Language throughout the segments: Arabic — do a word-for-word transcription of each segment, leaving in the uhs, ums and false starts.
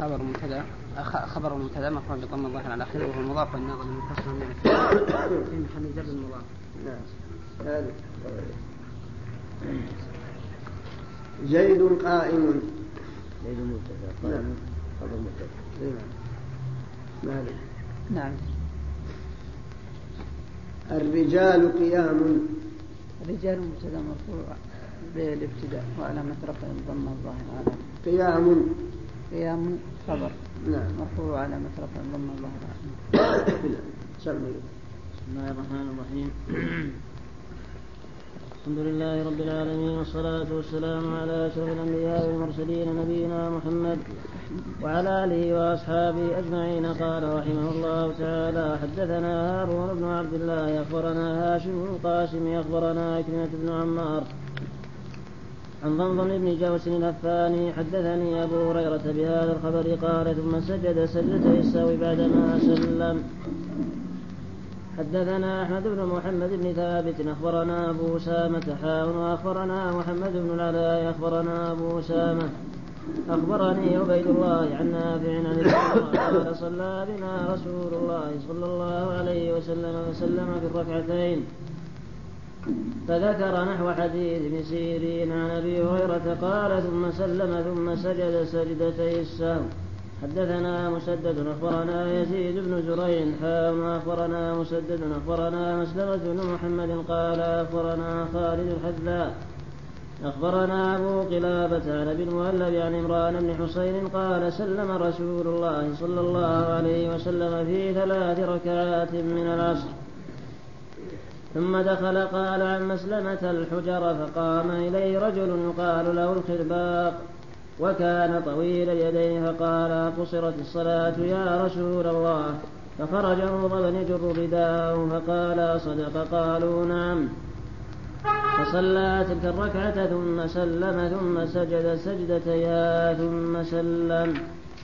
خبر مبتدا خبر مبتدا مفعول بضم الظاهر على آخره وهو مضاف والناظر المنفصل من في محل جر المضاف. نعم. زيد قائم. زيد مبتدا قائم خبر مبتدا. نعم. نعم. الرجال قيام. الرجال مبتدا مرفوع بالابتداء وعلامة رفعه الضمة الظاهر على قيام. قيام خبر نعم مرفوع علامة رفعه الضمة الظاهر على بسم الله الرحمن الرحيم. الحمد لله رب العالمين والصلاة والسلام على أشرف الأنبياء والمرسلين نبينا محمد وعلى آله وأصحابه أجمعين. قال رحمه الله تعالى: حدثنا هارون بن عبد الله أخبرنا هاشم بن القاسم أخبرنا عكرمة بن عمار عن ضمضم بن جوس الهفاني حدثني أبو هريرة بهذا الخبر قال: ثم سجد سجدتي السهو بعدما سلم. حدثنا أحمد بن محمد بن ثابت أخبرنا أبو أسامة حاء وأخبرنا محمد بن العلاء أخبرنا أبو أسامة أخبرني عبيد الله عن نافع عن ابن عمر قال: صلى بنا رسول الله صلى الله عليه وسلم وسلم في الركعتين، فذكر نحو حديث ابن سيرين عن أبي هريرة قال: ثم سلم ثم سجد سجدتي السهو. حدثنا مسدد أخبرنا يزيد بن زريع حاء وأخبرنا مسدد أخبرنا مسلمة بن محمد قال: أخبرنا خالد الحذاء أخبرنا أبو قلابة عن أبي المهلب عن عمران بن حسين قال: سلم رسول الله صلى الله عليه وسلم في ثلاث ركعات من العصر، ثم دخل قال عن مسلمة الحجر، فقام إليه رجل يقال له الخرباق وكان طويل اليدين فقال: قصرت الصلاة يا رسول الله؟ فخرج غضبا يجر رداءه فقال: صدق؟ قالوا: نعم. فصلى تلك الركعة ثم سلم ثم سجد سجدتيها ثم سلم.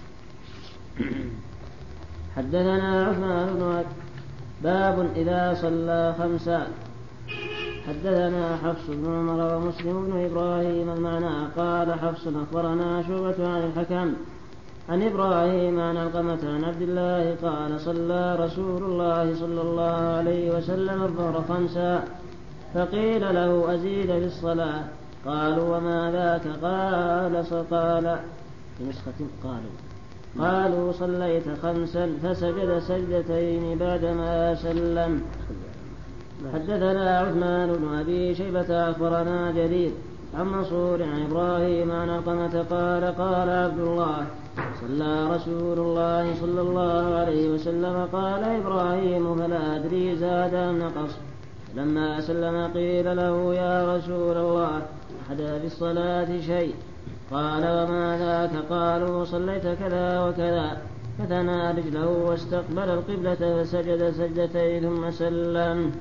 حدثنا عثمان بن باب إذا صلى خمسا. حدثنا حفص بن عمر ومسلم بن إبراهيم المعنى قال حفص أخبرنا شعبة عن الحكم عن إبراهيم عن علقمة عن عبد الله قال: صلى رسول الله صلى الله عليه وسلم الظهر خمسا، فقيل له: أزيد في الصلاة؟ قالوا: وما ذاك؟ قال: قال في نسخة قالوا قالوا صليت خمسا، فسجد سجدتين بعدما سلم. حدثنا عثمان بن أبي شيبة أخبرنا جرير عن منصور عن إبراهيم عن علقمة قال: قال عبد الله: صلى رسول الله صلى الله عليه وسلم. قال إبراهيم: فلا أدري زاد أم نقص. لما سلم قيل له: يا رسول الله، أحدث في الصلاة شيء؟ قال: وما ذاك؟ قالوا: صليت كذا وكذا. فثنى رجله واستقبل القبلة فسجد سجدتين ثم سلم.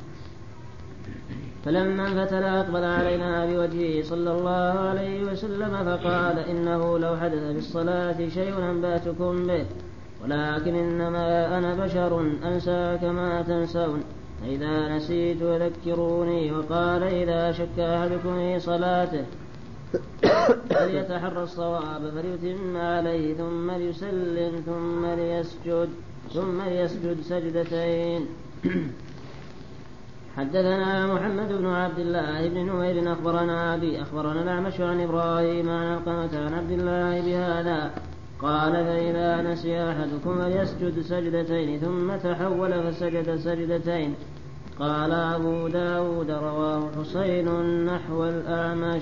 فلما انفتل أقبل علينا بوجهه صلى الله عليه وسلم فقال: إنه لو حدث في الصلاة شيء أنبأتكم به، ولكن إنما أنا بشر أنسى كما تنسون، فإذا نسيت ذكروني. وقال: إذا شك أحدكم في صلاته فليتحرى الصواب فليتم عليه ثم ليسلم ثم ليسجد ثم ليسجد سجدتين. حدثنا محمد بن عبد الله بن نمير أخبرنا أبي أخبرنا الأعمش عن إبراهيم عن علقمة عن عبد الله بهذا قال: فإذا نسي أحدكم فليسجد سجدتين ثم تحول فسجد سجدتين. قال أبو داود: رواه حسين نحو الأعمش.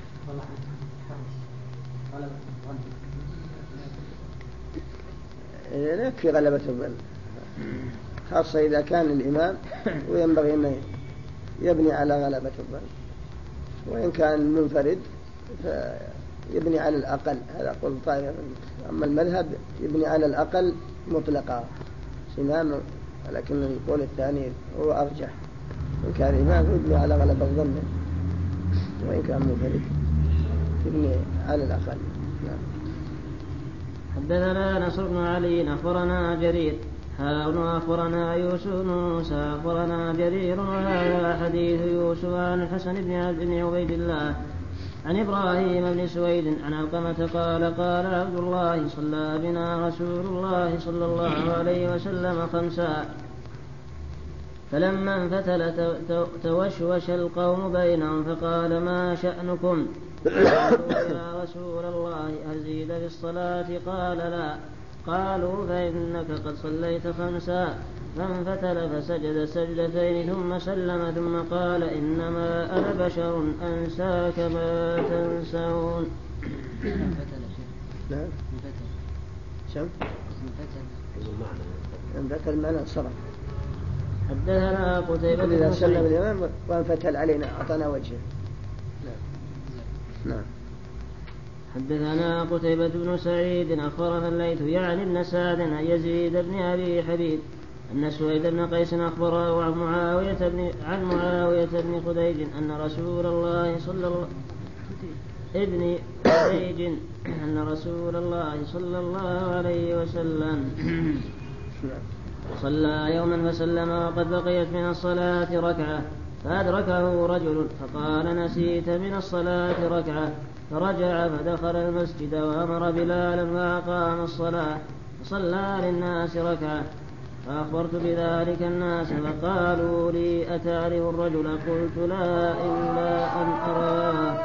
يكفي غلبة الظن، خاصة إذا كان الإمام وينبغي أن يبني على غلبة الظن، وإن كان منفرد فيبني على الأقل. هذا قول طائفة. أما المذهب يبني على الأقل مطلقا إمام، ولكن القول الثاني هو أرجح. إن كان إمام يبني على غلبة الظن، وإن كان منفرد يبني على الأقل. نعم. حدثنا نصر بن علي أخبرنا جرير حاء أخبرنا يوسف بن موسى أخبرنا جرير وهذا حديث يوسف عن الحسن بن عبد بن عبيد الله عن إبراهيم بن سويد عن علقمة قال قال عبد الله صلى بنا رسول الله صلى الله عليه وسلم خمسا فلما انفتل توشوش القوم بينهم فقال ما شأنكم؟ قالوا يا رسول الله أزيد في الصلاة؟ قال لا. قالوا فإنك قد صليت خمسا. فانفتل فسجد سجدتين ثم سلم ثم قال إنما أنا بشر أنسى كما تنسون. نعم. شو؟ انفتل معنى صرف. حدثنا قتيبة إذا سلم الإمام وانفتل علينا أعطانا وجهه. نعم. حدثنا قتيبة بن سعيد أخبرنا الليث يعني ابن سعد عن يزيد بن أبي حبيب أن سويد بن قيس أخبره عن معاوية بن عن معاوية بن خديج أن رسول الله صلى الله ابن خديج أن رسول الله صلى الله عليه وسلم صلى يوما فسلم وقد بقيت من الصلاة ركعة فأدركه رجل فقال نسيت من الصلاة ركعة فرجع فدخل المسجد وأمر بلالا فأقام الصلاة فصلى للناس ركعة فأخبرت بذلك الناس فقالوا لي أتعرف الرجل؟ قلت لا إلا أن أراه.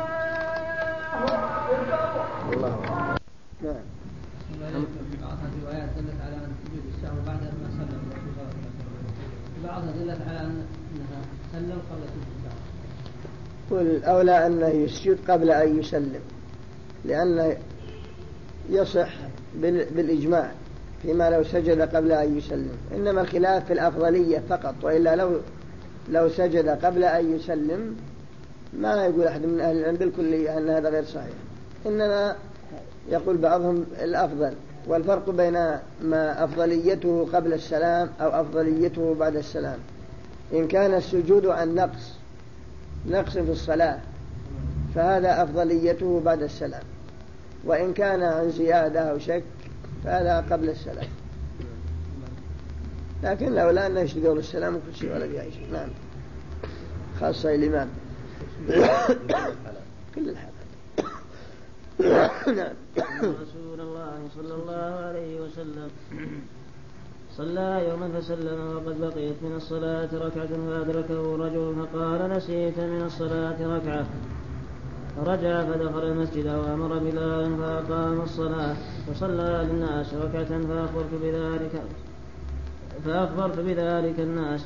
الله. نعم. بعض الروايات دلت على أن سجود السهو بعد ما سلم الرسول صلى الله عليه وسلم، بعضها دلت على أنها سلم قبل سجود السهو. والأولى أنه يسجد قبل أن يسلم، لأنه يصح بالإجماع فيما لو سجد قبل أن يسلم، إنما الخلاف في الأفضلية فقط، وإلا لو لو سجد قبل أن يسلم ما يقول أحد من أهل العلم بالكلية أن هذا غير صحيح، إنما يقول بعضهم الأفضل، والفرق بين ما أفضليته قبل السلام أو أفضليته بعد السلام. إن كان السجود عن نقص نقص في الصلاة فهذا أفضليته بعد السلام، وإن كان عن زيادة أو شك فهذا قبل السلام، لكن لولا أنه يشتغل السلام وكل شيء ولا بيها شيء. نعم. خاصة الإمام كل الحالات. نعم. رسول الله صلى الله عليه وسلم صلى يوما فسلم وقد بقيت من الصلاة ركعة فأدركه رجل فقال نسيت من الصلاة ركعة فرجع فدخل المسجد وأمر بلالا فأقام الصلاة فصلى للناس ركعة فأخبرت بذلك فأخبرت بذلك الناس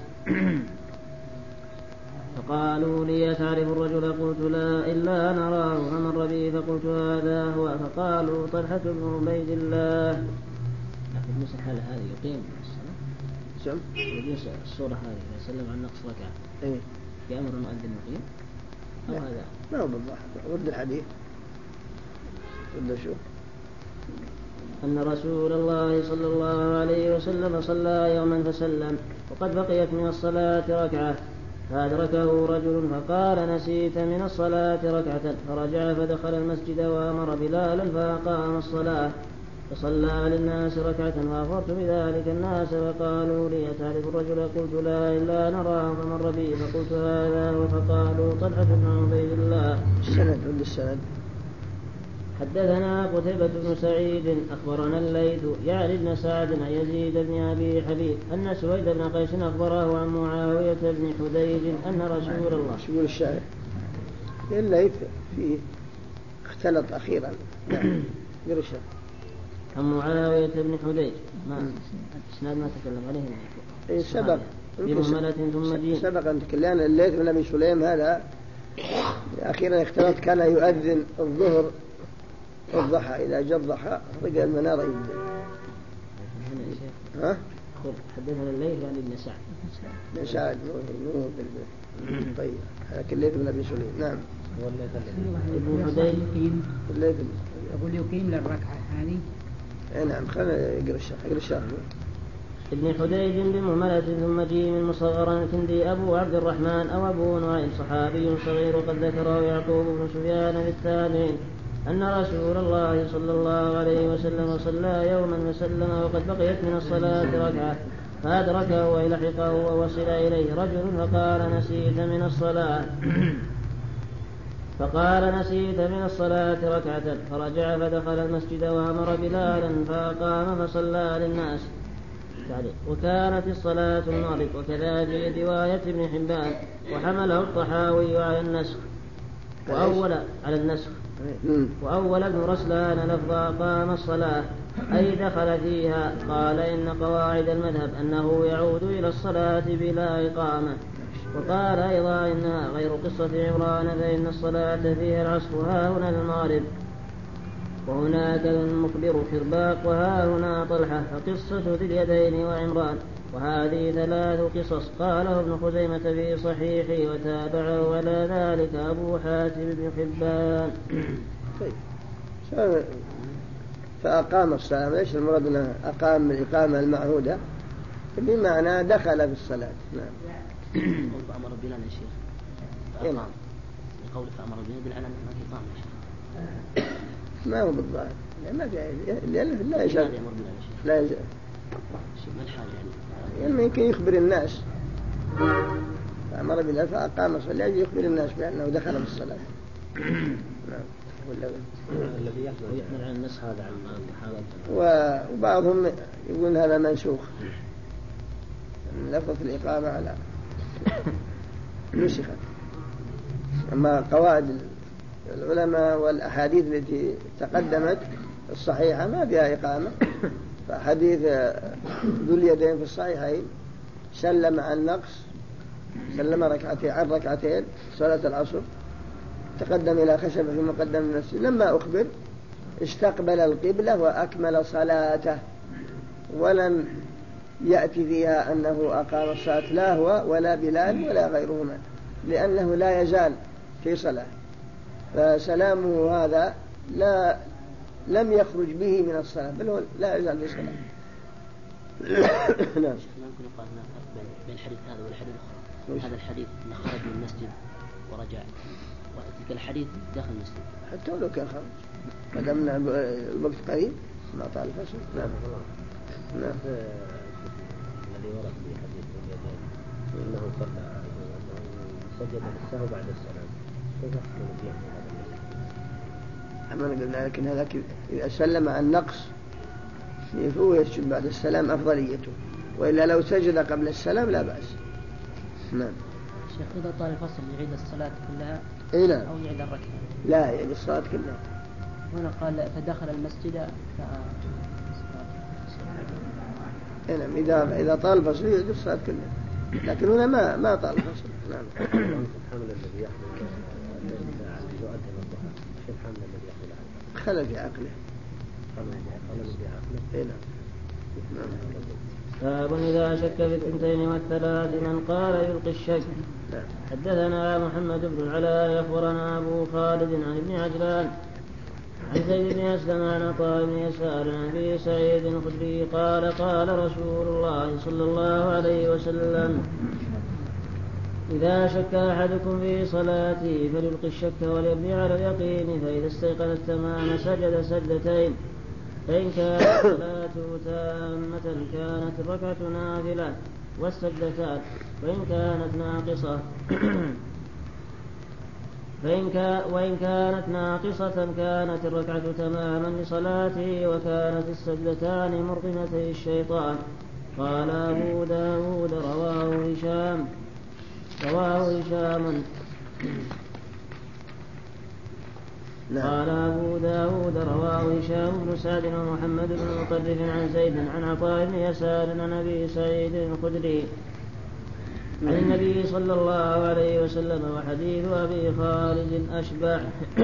فقالوا لي تعرف الرجل؟ قلت لا إلا نراه فمر بي فقلت هذا هو فقالوا طلحة بن عبيد الله. لكن مثل الحالة هذه يقيم الصلاة؟ سم؟ يقيم الصورة هذه إذا سلم عن نقص ركعة إيه؟ يأمر المؤذن يقيم أو لا. هذا؟ ما هو بالضبط. ورد الحديث ولا شو؟ أن رسول الله صلى الله عليه وسلم صلى يوما فسلم وقد بقيت من الصلاة ركعة فأدركه رجل فقال نسيت من الصلاة ركعة فرجع فدخل المسجد وأمر بلالا فأقام الصلاة فصلى للناس ركعة فأخبرت بذلك الناس فقالوا لي تعرف الرجل؟ قلت لا إلا نراه فمر بي فقلت هذا هو فقالوا طلحة بن عبيد الله. السند ولا السند؟ حدثنا قتيبة بن سعيد أخبرنا الليث يعني ابن سعد عن يزيد بن أبي حبيب أن سويد بن قيس أخبره عن معاوية بن حديج أن رسول الله. شو يقول الشاعر؟ الليث فيه اختلط أخيرا. غير الشاعر. عن معاوية بن حديج ما إسناد ما تكلم عليه. إيه سبق. بمهملة ثم جيم. سبق أن تكلمنا الليث بن أبي سليم هذا أخيرا اختلط، كان يؤذن الظهر الضحى، إذا جاء الضحى رجع المنارة يبدأ. ها؟ حدثنا الليث عن ابن سعد. ابن سعد مو بالبيت. طيب لكن الليث بن أبي سليم. نعم. ابن حديج الليث يقول يقيم للركعة هذه. إيه نعم. خلنا يقرأ الشرح. يقرأ الشرح. ابن حديج بمهملة ثم جيم مصغرا كندي أبو عبد الرحمن أو أبو نعيم صحابي صغير قد ذكره يعقوب بن سفيان للتابعين أن رسول الله صلى الله عليه وسلم صلى يوما فسلم وقد بقيت من الصلاة ركعة فأدركه ويلحقه ووصل إليه رجل فقال نسيت من الصلاة فقال نسيت من الصلاة ركعة، فرجع فدخل المسجد وأمر بلالا فأقام فصلى للناس. وكانت الصلاة المغرب. وكذا في رواية ابن حبان وحمله الطحاوي على النسخ وأول على النسخ وأول ابن رسلان لفظ أقام الصلاة أي دخل فيها. قال إن قواعد المذهب أنه يعود إلى الصلاة بلا إقامة. وقال أيضا إنها غير قصة عمران فإن الصلاة فيها العصر ها هنا المغرب وهناك المخبر خرباق وها هنا طلحة فقصة ذي اليدين وعمران. وهذه ثلاث قصص قاله ابن خزيمة في صحيحه وتابعه على ذلك أبو حاتم بن حبان. طيب فأقام الصلاة ليش المراد أنه أقام الإقامة المعهودة بمعنى دخل في الصلاة. نعم. أمر بلال يا شيخ فأقام القول فأمر بلال يدل على أنه إقامة يا شيخ ما هو بالظاهر ما في لأنه لا يشاء لا يشاء ما الحاجة يعني يمكن يخبر الناس فأمر بلال فأقام الصلاة يخبر الناس بأنه دخل في الصلاة. نعم. الذي يحمل عن النسخ هذا عن حالة وبعضهم يقول هذا منسوخ لفظ الإقامة على نسخت. أما قواعد العلماء والأحاديث التي تقدمت الصحيحة ما فيها إقامة. فحديث ذو اليدين في الصحيحين سلم عن نقص سلم ركعتين عن ركعتين صلاة العصر تقدم إلى خشبة في مقدم المسجد لما أخبر استقبل القبلة وأكمل صلاته ولم يأتي فيها أنه أقام الصلاة لا هو ولا بلال ولا غيرهما لأنه لا يزال في صلاة. فسلامه هذا لا لم يخرج به من الصلاة بل هو لا يزال في صلاة. نعم. ممكن يقال هناك فرق بين الحديث هذا والحديث الآخر. هذا الحديث أنه خرج من المسجد ورجع وتلك الحديث داخل المسجد حتى ولو كان خرج ما دام الوقت قريب ما طال الفصل. نعم. نعم. الذي ورد في حديث اليدين انه صلى انه سجد بالسهو بعد السلام كيف يحكم فيه هذا المسجد؟ قلنا لكن هذا اذا سلم عن نقص فهو يسجد بعد السلام افضليته والا لو سجد قبل السلام لا باس. نعم. شيخ اذا طال الفصل يعيد الصلاه كلها اي نعم او يعيد الركعه؟ لا يعيد الصلاه كلها. هنا قال فدخل المسجد ف نعم. إذا إذا طال الفصل يجب الصلاة كلها لكن هنا ما ما طال الفصل. نعم. الحمل الذي يحمل يؤدي الضحى شو الحمل الذي يحمل عنه؟ خلل في عقله. خلل في عقله. نعم. باب إذا شك في الثنتين والثلاث من قال يلقي الشك. حدثنا محمد بن العلاء أخبرنا أبو خالد عن ابن عجلان عن زيد بن أسلم عن عطاء بن يسار عن أبي سعيد الخدري قال قال رسول الله صلى الله عليه وسلم إذا شك أحدكم في صلاته فليلقي الشك وليبني على اليقين فإذا استيقن التمام سجد سجدتين فإن كانت صلاته تامة كانت الركعة نافلة والسجدتان وإن كانت ناقصة فإن كان وإن كانت ناقصة كانت الركعة تماما لصلاته وكانت السجدتان مرغمتي الشيطان. قال أبو داود رواه هشام رواه هشام قال أبو داود رواه هشام بن سعد ومحمد بن مطرف عن زيد عن عطاء بن يسار عن أبي سعيد الخدري عن النبي صلى الله عليه وسلم وحديث أبي خالد أشبع.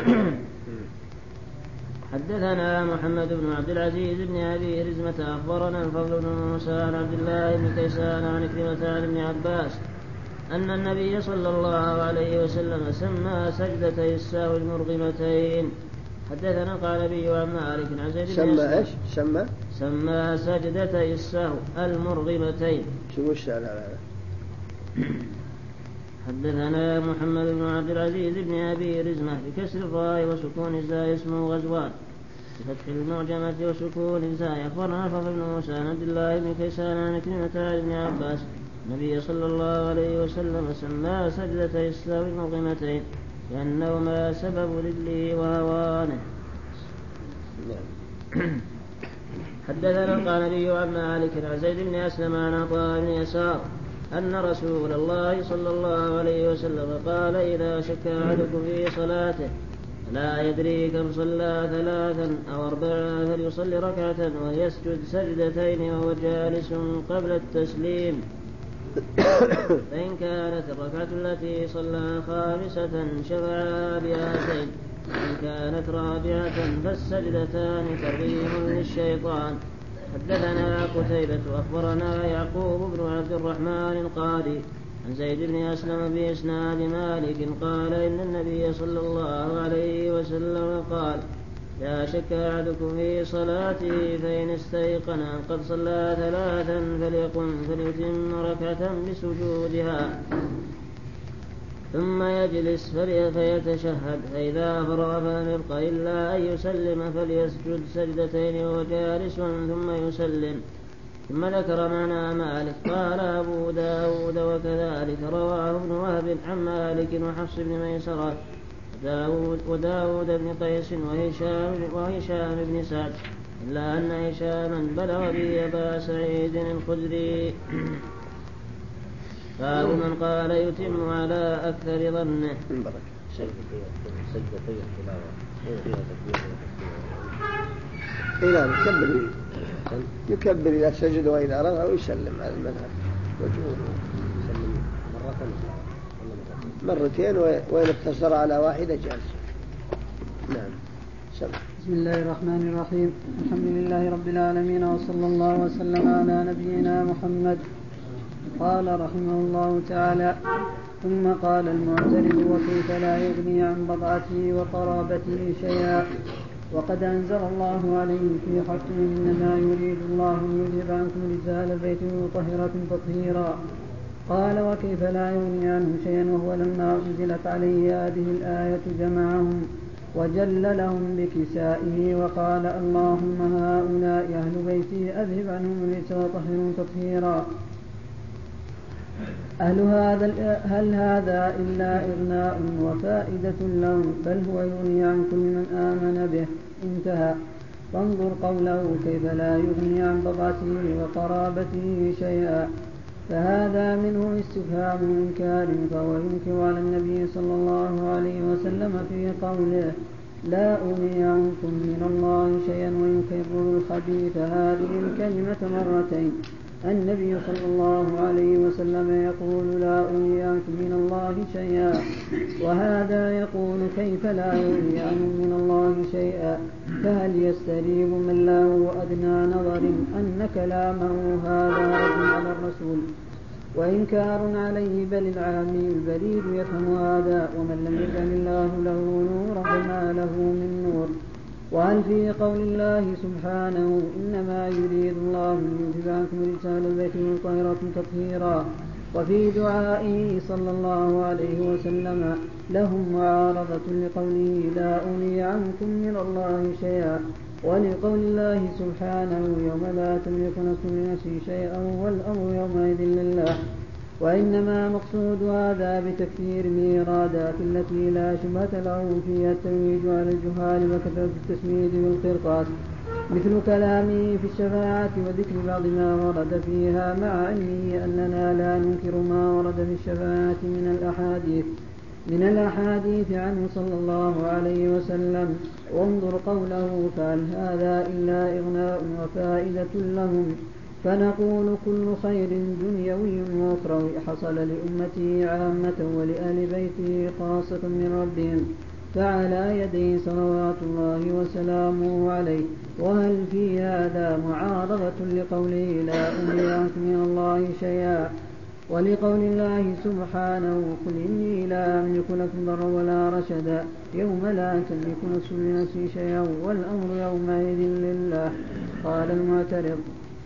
حدثنا محمد بن عبد العزيز بن أبي رزمة أخبرنا الفضل بن موسى عن عبد الله بن كيسان عن كلمة عن ابن عباس أن النبي صلى الله عليه وسلم سمى سجدتي السهو المرغمتين. حدثنا قال أبي عن مالك عن زيد بن سمى إيش سمى سمى سجدتي السهو المرغمتين. شو الشعر هذا؟ حدثنا محمد بن عبد العزيز بن أبي رزمة بكسر الراء وسكون الزاء اسمه غزوان بفتح المعجمة وسكون الزاء. أخبرنا الفضل بن موسى عن عبد الله بن كيسان عن كلمة عن ابن عباس النبي صلى الله عليه وسلم سمى سجدتي السهو المرغمتين. لأنهما سبب ذله وهوانه. حدثنا القانبي عن مالك عن زيد بن أسلم عن عطاء بن يسار أن رسول الله صلى الله عليه وسلم قال إذا شك أحدكم في صلاته لا يدري كم صلى ثلاثا أو أربعا فليصلي ركعة ويسجد سجدتين وهو جالس قبل التسليم، فإن كانت الركعة التي صلى خامسة شفعا بهاتين، وإن كانت رابعة فالسجدتان ترغيم للشيطان. حدثنا قتيبة أخبرنا يعقوب بن عبد الرحمن القاضي عن زيد بن أسلم بإسناد مالك قال إن النبي صلى الله عليه وسلم قال لا شك أحدكم في صلاته فإن استيقن أن قد صلى ثلاثا فليقم فليتم ركعة بسجودها ثم يجلس فيتشهد، فإذا فرغ فلم يبق إلا أن يسلم فليسجد سجدتين وهو جالس ثم يسلم. ثم ذكر معنى مالك. قال أبو داود وكذلك رواه ابن وهب عن مالك وحفص بن ميسرة وداود, وداود بن قيس وهشام, وهشام بن سعد، إلا أن هشاما بلغ به أبا سعيد الخدري. باب من قال يتم على أكثر ظنه. إذا يكبر يكبر إذا سجد وإذا رفع ويسلم على المذهب وجوده مرتين وإن اقتصر على واحدة جالس. نعم. سمع. بسم الله الرحمن الرحيم. الحمد لله رب العالمين وصلى الله وسلم على نبينا محمد. قال رحمه الله تعالى: ثم قال المعترض: وكيف لا يغني عن بضعته وقرابته شيئا وقد أنزل الله عليه في حقه إنما يريد الله أن يذهب عنكم رجال البيت ويطهركم تطهيرا. قال: وكيف لا يغني عنه شيئا وهو لما أنزلت عليه هذه الآية جمعهم وجل لهم بكسائه وقال: اللهم هؤلاء أهل بيتي أذهب عنهم الرجس وطهرهم تطهيرا. هل هذا, هل هذا إلا إغناء وفائدة لهم؟ بل هو يغني عن كل من آمن به. انتهى. فانظر قوله: كيف لا يغني عن بضعته وقرابته شيئا، فهذا منه استفهام إنكار، فهو ينكر على النبي صلى الله عليه وسلم في قوله: لا أغني عنكم من الله شيئا، ويكرر الخبيث هذه الكلمة مرتين. النبي صلى الله عليه وسلم يقول: لا أغني عنكم من الله شيئا، وهذا يقول: كيف لا يغني عنكم من الله شيئا. فهل يستريب من له أدنى نظر أن كلامه هذا رد على الرسول وإنكار عليه؟ بل العامي البليد يفهم هذا، ومن لم يجعل الله له نورا فما له من نور. وهل في قول الله سبحانه: إنما يريد الله أن يذهب عنكم رجال البيت ويطهركم تطهيرا، وفي دعائه صلى الله عليه وسلم لهم معارضة لقوله: لا أغني عنكم من الله شيئا، ولقول الله سبحانه: يوم لا تملك نفس لنفس شيئا والأمر يومئذ لله. وإنما مقصود هذا بتكثير الميرادات التي لا شبهة له فيها الترويج على الجهال وكثرة التسميد والقرطاس، مثل كلامه في الشفاعة وذكر بعض ما ورد فيها، مع علمه أننا لا ننكر ما ورد في الشفاعة من الأحاديث من الأحاديث عنه صلى الله عليه وسلم. وانظر قوله: فهل هذا إلا إغناء وفائدة لهم؟ فنقول: كل خير دنيوي وأخروي حصل لأمته عامة ولأهل بيته خاصة من ربهم فعلى يديه صلوات الله وسلامه عليه. وهل في هذا معارضة لقوله: لا أغني عنكم من الله شيئا، ولقول الله سبحانه: قل إني لا أملك لكم ضرا ولا رشدا، يوم لا تملك نفس لنفس شيئا والأمر يومئذ لله. قال المعترض: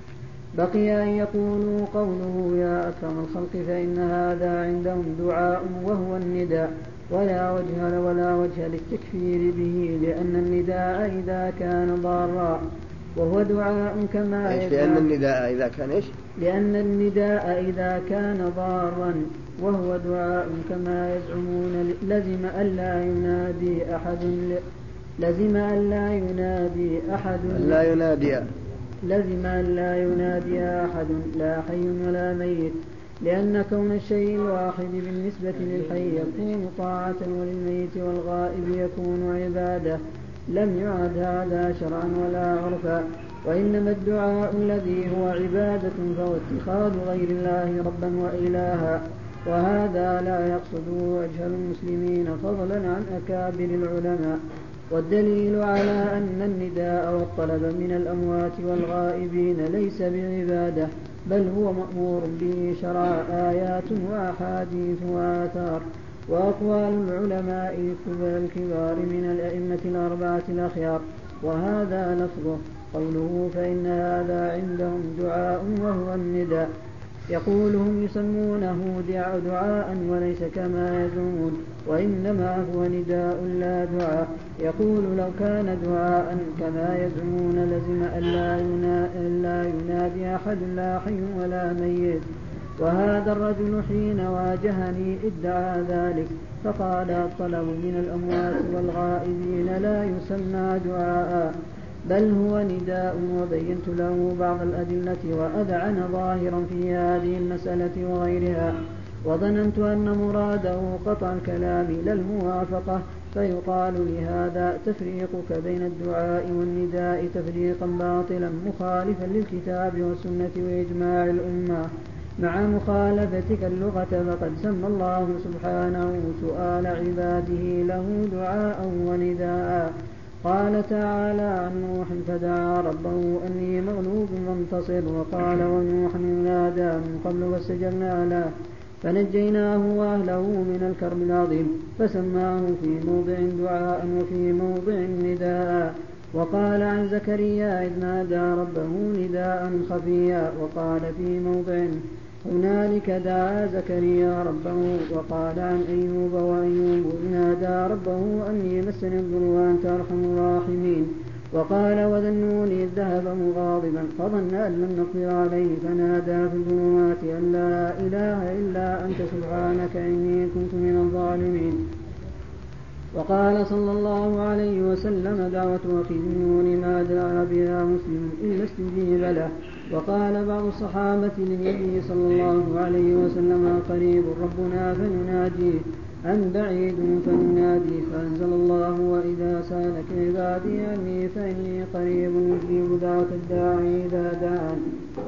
بقي أن يقولوا قوله: يا أكرم الخلق، فإن هذا عندهم دعاء وهو النداء، ولا وجه ولا وجه للتكفير به، لأن النداء إذا كان ضارا وهو دعاء كما يفعل. لأن النداء إذا كان إيش؟ لأن النداء إذا كان ضارا وهو دعاء كما يزعمون لزم ألا ينادي أحد لزم ألا ينادي أحد لا ينادي لزم ألا ينادي أحد لا حي ولا ميت، لأن كون الشيء الواحد بالنسبة للحي يكون طاعة وللميت والغائب يكون عبادة. لم يعد هذا شرعا ولا عرفا، وإنما الدعاء الذي هو عبادة فهو اتخاذ غير الله ربا وإلها، وهذا لا يقصد وجه المسلمين فضلا عن أكابر العلماء. والدليل على أن النداء والطلب من الأموات والغائبين ليس بعبادة بل هو مأمور به شرعا آيات وأحاديث وآثار وأقوال العلماء الكبار من الأئمة الأربعة الأخيار. وهذا لفظه قوله فإن هذا عندهم دعاء وهو النداء، يقولهم يسمونه دعاء وليس كما يزعمون، وإنما هو نداء لا دعاء. يقول لو كان دعاء كما يزعمون لزم ألا ينادي أحد لا حي ولا ميت. وهذا الرجل حين واجهني ادعى ذلك فقال الطلب من الأموات والغائبين لا يسمى دعاء بل هو نداء، وبينت له بعض الأدلة وأذعن ظاهرا في هذه المسألة وغيرها، وظننت أن مراده قطع الكلام لا الموافقة، فيقال لهذا تفريقك بين الدعاء والنداء تفريقا باطلا مخالفا للكتاب والسنة وإجماع الأمة. مع مخالفتك اللغة فقد سمى الله سبحانه سؤال عباده له دعاء ونداء. قال تعالى عن نوح فدعا ربه أني مغلوب منتصر، وقال ونوحا نادى من قبل فاستجبنا له فنجيناه وأهله من الكرب العظيم، فسماه في موضع دعاء وفي موضع نداء. وقال عن زكريا إذ نادى ربه نداء خفيا، وقال في موضع هنالك دعا زكريا ربه. وقال عن أيوب وأيوب إذ نادى ربه أني مسني الضر وأنت أرحم الراحمين. وقال وذا النون إذ ذهب مغاضبا فظن أن لم نقدر عليه فنادى في الظلمات أن لا إله إلا أنت سبحانك إني كنت من الظالمين. وقال صلى الله عليه وسلم دعوة أخي النون ما دعا بها مسلم إلا استجيب له. وقال بعض الصحابة للنبي صلى الله عليه وسلم قريب ربنا فنناديه أم بعيد فننادي، فأنزل الله وإذا سألك عبادي عني فإني قريب أجيب دعوة الداعي إذا دعان.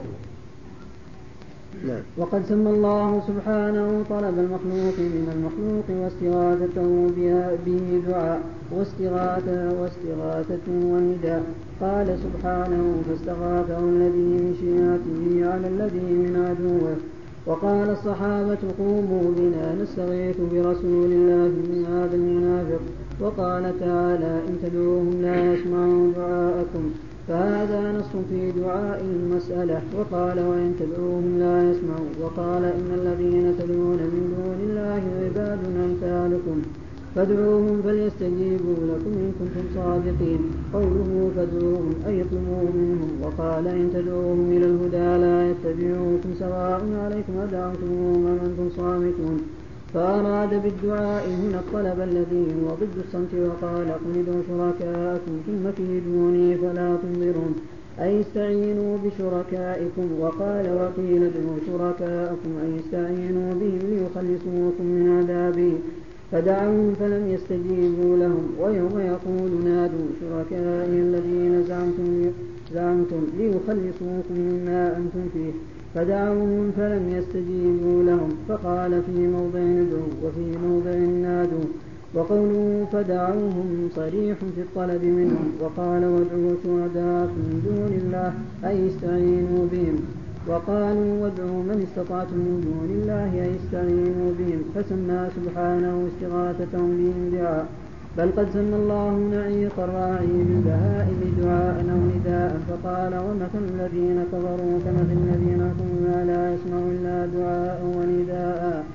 وقد سمى الله سبحانه طلب المخلوق من المخلوق واستغاثته به دعاء واستغاثة واستغاثته ونداء. قال سبحانه فاستغاثه الذي من شيعته على الذي من عدوه. وقال الصحابة قوموا بنا نستغيث برسول الله من هذا المنافق. وقال تعالى إن تدعوهم لا يسمعوا دعاءكم، فهذا نص في دعاء المسألة. وقال وإن تدعوهم لا يسمعوا. وقال إن الذين تدعون من دون الله عباد أمثالكم فادعوهم فليستجيبوا لكم إن كنتم صادقين. قوله فادعوهم أي اطلبوا منهم. وقال إن تدعوهم إلى الهدى لا يتبعوكم سواء عليكم أدعوتموهم أم أنتم صامتون. فأراد بالدعاء هنا الطلب الذي هو ضد الصمت. وقال قل ادعوا شركاءكم ثم كيدوني فلا تنظرون أي استعينوا بشركائكم. وقال وقيل ادعوا شركاءكم أي استعينوا بهم ليخلصوكم من عذابي، فدعوهم فلم يستجيبوا لهم. ويوم يقول نادوا شركائي الذين زعمتم, زعمتم ليخلصوكم مما أنتم فيه، فدعوهم فلم يستجيبوا لهم. فقال في موضع ندعوا وفي موضع نادوا. وقوله فدعوهم صريح في الطلب منهم. وقال وادعوا شهداءكم من دون الله أي استعينوا بهم. وقالوا وادعوا من استطعتم من دون الله أي استعينوا بهم، فسمى سبحانه استغاثتهم بهم دعاء. بل قد سمى الله نعيق الراعي بالبهائم دعاء أو نداء. فقال ومثل الذين كفروا كمثل الذين يقولون لا يسمع إلا دعاء ونداء.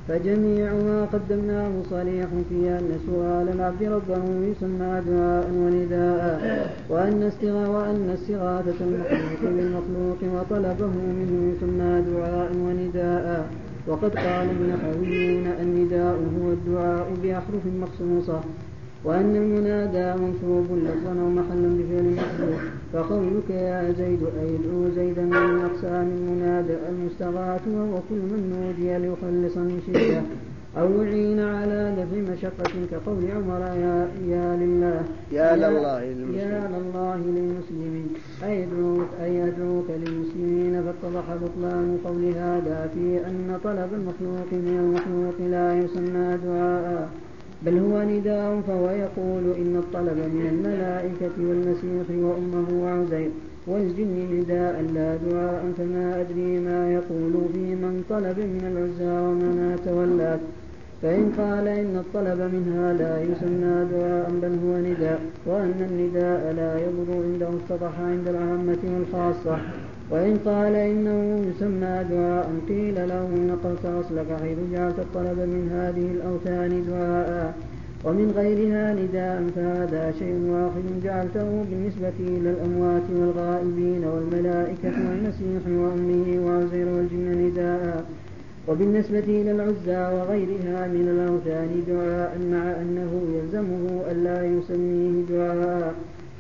فجميع ما قدمناه صريح في أن سؤال العبد ربه يسمى دعاء ونداء، وأن استغاثة وأن استغاثة المخلوق بالمخلوق وطلبه منه يسمى دعاء ونداء. وقد قال النحويون النداء هو الدعاء بأحرف مخصوصة، وأن المنادى منصوب لفظا أو محلا بفعل محذوف. فقولك يا زيد أي ادعو زيدا من أقسام المنادى المستغاث، وهو كل من نودي ليخلص من شدة أو يعين على دفع مشقة، كقول عمر يا, يا لله يا لله يا لله للمسلمين أي أدعوك أي أدعوك للمسلمين. فاتضح بطلان قول هذا في أن طلب المخلوق من المخلوق لا يسمى دعاء بل هو نداء، فهو يقول إن الطلب من الملائكة والمسيح وأمه وعزير والجن نداء لا دعاء، فما أدري ما يقول في من طلب من العزى ومناة واللات. فإن قال إن الطلب منها لا يسمى دعاء بل هو نداء، وأن النداء لا يضر عنده اتضح عند العامة والخاصة. وإن قال إنه يسمى دعاء قيل له نقلت أصلك حيث جعلت الطلب من هذه الأوثان دعاء ومن غيرها نداء، فهذا شيء واحد جعلته بالنسبة إلى الأموات والغائبين والملائكة والمسيح وأمه وعزير والجن نداء، وبالنسبة إلى العزى وغيرها من الأوثان دعاء، مع أنه يلزمه ألا يسميه دعاء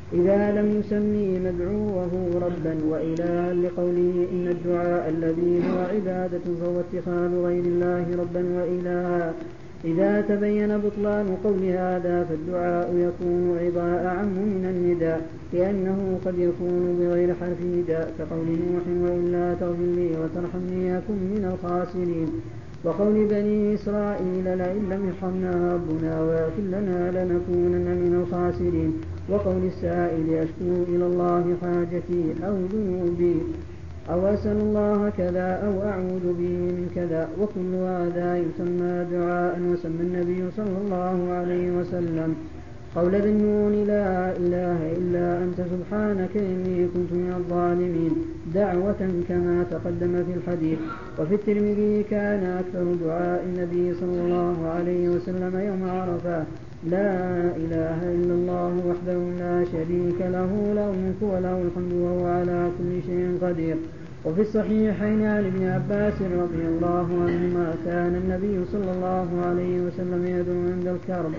إذا لم يسمي مدعوه ربا وإلها، لقوله إن الدعاء الذي هو عبادة فهو اتخاذ غير الله ربا وإلها. إذا تبين بطلان قول هذا فالدعاء يكون عباء عم من النداء، لأنه قد يكون بغير حرف نداء، كقول نوح وإلا تغفر لي وترحمني أكن من الخاسرين، وقول بني إسرائيل لئن لم يرحمنا ربنا ويغفر لنا لنكونن من الخاسرين، وقول السائل أشكو إلى الله حاجتي أو ذنوبي أو أسأل الله كذا أو أعوذ به من كذا، وكل هذا يسمى دعاء. وسمى النبي صلى الله عليه وسلم قول ذي النون لا إله إلا أنت سبحانك إني كنت من الظالمين دعوة كما تقدم في الحديث. وفي الترمذي كان أكثر دعاء النبي صلى الله عليه وسلم يوم عرفة لا إله إلا الله وحده لا شريك له له الملك وله الحمد وهو على كل شيء قدير. وفي الصحيحين عن ابن عباس رضي الله عنهما كان النبي صلى الله عليه وسلم يدعو عند الكرب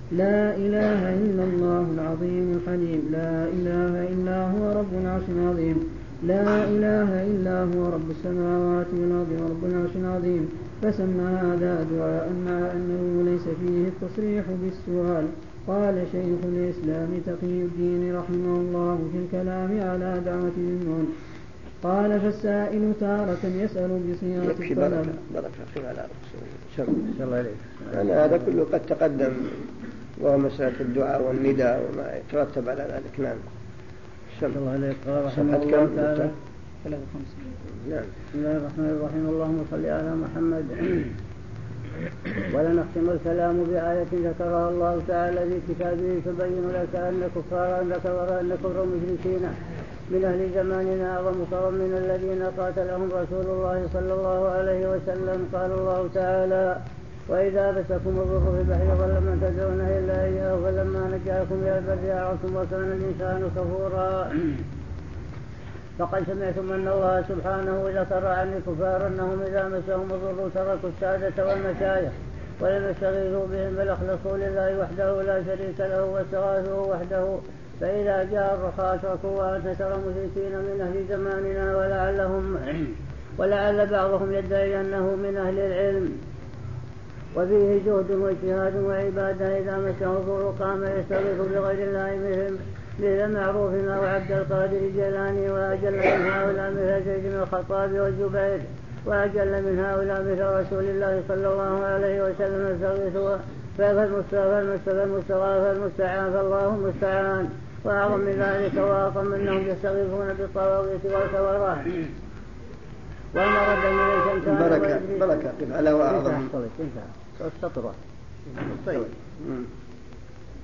لا إله إلا الله العظيم الحليم لا إله إلا هو رب العرش العظيم لا إله إلا هو رب السماوات والأرض ورب العرش العظيم. فسمى هذا دعاء مع أنه ليس فيه التصريح بالسؤال. قال شيخ الإسلام تقي الدين رحمه الله في الكلام على دعوة النون قال فالسائل تارة يسأل بصيغة الطلب. بركة أخي على شر الله عليك. يعني هذا كله قد تقدم وهو مسألة الدعاء والنداء وما يترتب على ذلك. نعم. شر الله عليك. قال رحمه الله تعالى نعم. بسم الله الرحمن الرحيم. اللهم صل على محمد. ولنختم الكلام بآية ذكرها الله تعالى في كتابه تبين لك أن كفار ذكر أن كفر المشركين من أهل زماننا أعظم كفرا من الذين قاتلهم رسول الله صلى الله عليه وسلم. قال الله تعالى وإذا مسكم الضر في البحر ضل من تدعون إلا إياه فلما نجاكم إلى البر أعرضتم وكان الإنسان كفورا. فقد سمعتم أن الله سبحانه ذكر عن الكفار أنهم إذا مسهم الضر تركوا السادة والمشايخ ولم يستغيثوا بهم بل أخلصوا لله وحده لا شريك له واستغاثوا وحده. فإذا جاء الرخاء تركوا وأنت ترى مشركين من أهل زماننا ولعلهم ولعل بعضهم يدعي أنه من أهل العلم وفيه جهد واجتهاد وعبادة إذا مسه الضر قام يستغيث بغير الله مثل مثل معروفنا وعبد القادر الجيلاني وأجل من هؤلاء مثل زيد بن الخطاب والزبير وأجل من هؤلاء مثل رسول الله صلى الله عليه وسلم يستغيث فالمستغاث المستعان فالله المستعان. وأعظم من ذلك وأعظم أنهم يستغيثون بالطواغيت والكوارث والمرد من الشمس بركة بركة على وأعظم السطر طيب.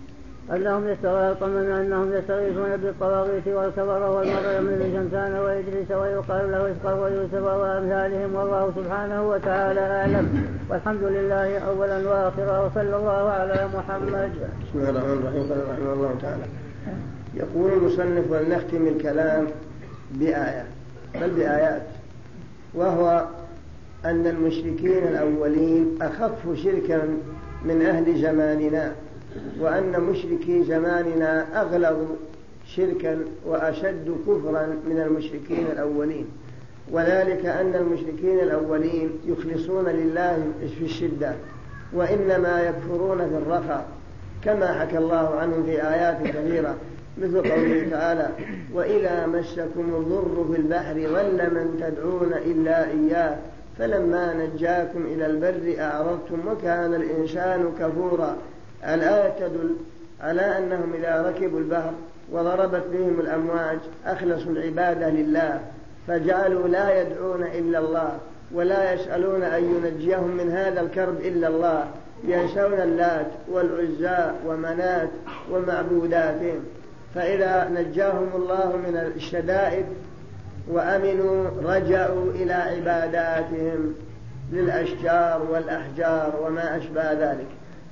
أنهم يستغيثون أنهم يستغيثون بالطواغيت والكفر والمريم بن شمسان وإدريس ويقال له إسحاق ويوسف وأمثالهم، والله سبحانه وتعالى أعلم، والحمد لله أولا وآخرا، وصلى الله على محمد. بسم الله الرحمن الرحيم. قال رحمه الله تعالى: يقول المصنف: ولنختم الكلام بآية بل بآيات، وهو أن المشركين الأولين أخف شركا من أهل زماننا، وأن مشركي زماننا أغلظ شركا وأشد كفرا من المشركين الأولين، وذلك أن المشركين الأولين يخلصون لله في الشدة وإنما يكفرون في الرخاء، كما حكى الله عنهم في آيات كثيرة، مثل قوله تعالى: وإذا مسكم الضر في البحر ضل من تدعون إلا إياه فلما نجاكم إلى البر أعرضتم وكان الإنسان كفورا. الآية تدل على أنهم إذا ركبوا البحر وضربت بهم الأمواج أخلصوا العبادة لله، فجعلوا لا يدعون إلا الله ولا يسألون أن ينجيهم من هذا الكرب إلا الله، ينسون اللات والعزى ومنات ومعبوداتهم، فإذا نجاهم الله من الشدائد وأمنوا رجعوا إلى عباداتهم للأشجار والأحجار وما أشبه ذلك.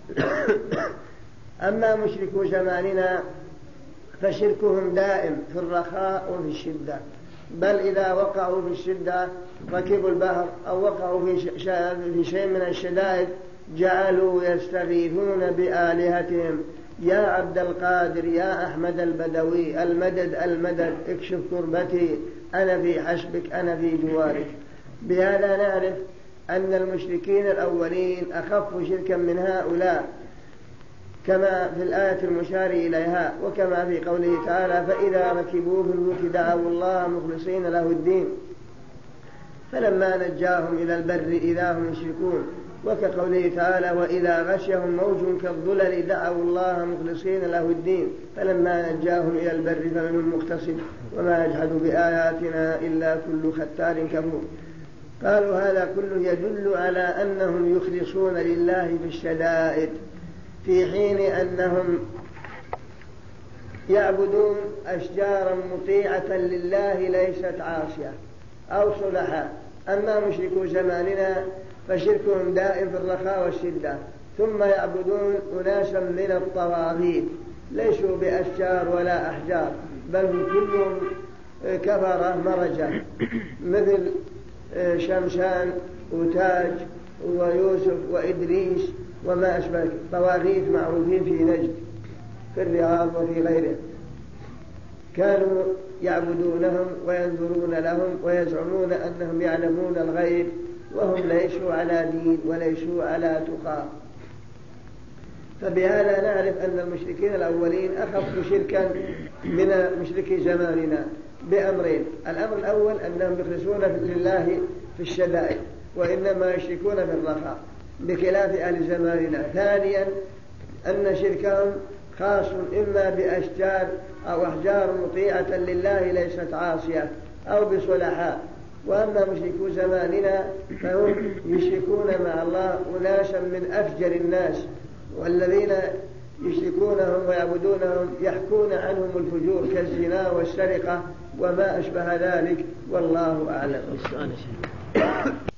أما مشركو زماننا فشركهم دائم في الرخاء وفي الشدة، بل إذا وقعوا في الشدة ركبوا البحر أو وقعوا في شيء من الشدائد جعلوا يستغيثون بآلهتهم: يا عبد القادر، يا أحمد البدوي، المدد المدد، اكشف كربتي، أنا في حسبك، أنا في جوارك. بهذا نعرف أن المشركين الأولين أخف شركا من هؤلاء، كما في الآية المشار إليها، وكما في قوله تعالى: فإذا ركبوا في الفلك دعوا الله مخلصين له الدين فلما نجاهم إلى البر إذا هم يشركون، وكقوله تعالى: وإذا غشيهم موج كالظلل دعوا الله مخلصين له الدين فلما نجاهم إلى البر فمنهم مقتصد وما يجحد بآياتنا إلا كل ختار كفور. قالوا هذا كله يدل على أنهم يخلصون لله في الشدائد، في حين أنهم يعبدون أشجارا مطيعة لله ليست عاصية أو صلحاء. أما مشركو زماننا فشركهم دائم في الرخاء والشدة، ثم يعبدون أناسا من الطواغيت ليسوا بأشجار ولا أحجار، بل هم كلهم كفرة مرجة، مثل شمشان وتاج ويوسف وإدريس وما أشبه، طواغيت معروفين في نجد في الرياض وفي غيره، كانوا يعبدونهم وينظرون لهم ويزعمون أنهم يعلمون الغيب وهم ليسوا على دين وليسوا على تقى. فبهذا نعرف أن المشركين الأولين أخف شركا من مشركي زماننا بأمرين: الأمر الأول أنهم يخلصون لله في الشدائد وإنما يشركون في الرخاء بخلاف أهل زماننا. ثانيا أن شركهم خاص إما بأشجار أو أحجار مطيعة لله ليست عاصية أو بصلحاء. وأما مشركو زماننا فهم يشركون مع الله أناسا من أفجر الناس، والذين يشركونهم ويعبدونهم يحكون عنهم الفجور كالزنا والسرقة وما أشبه ذلك، والله أعلم.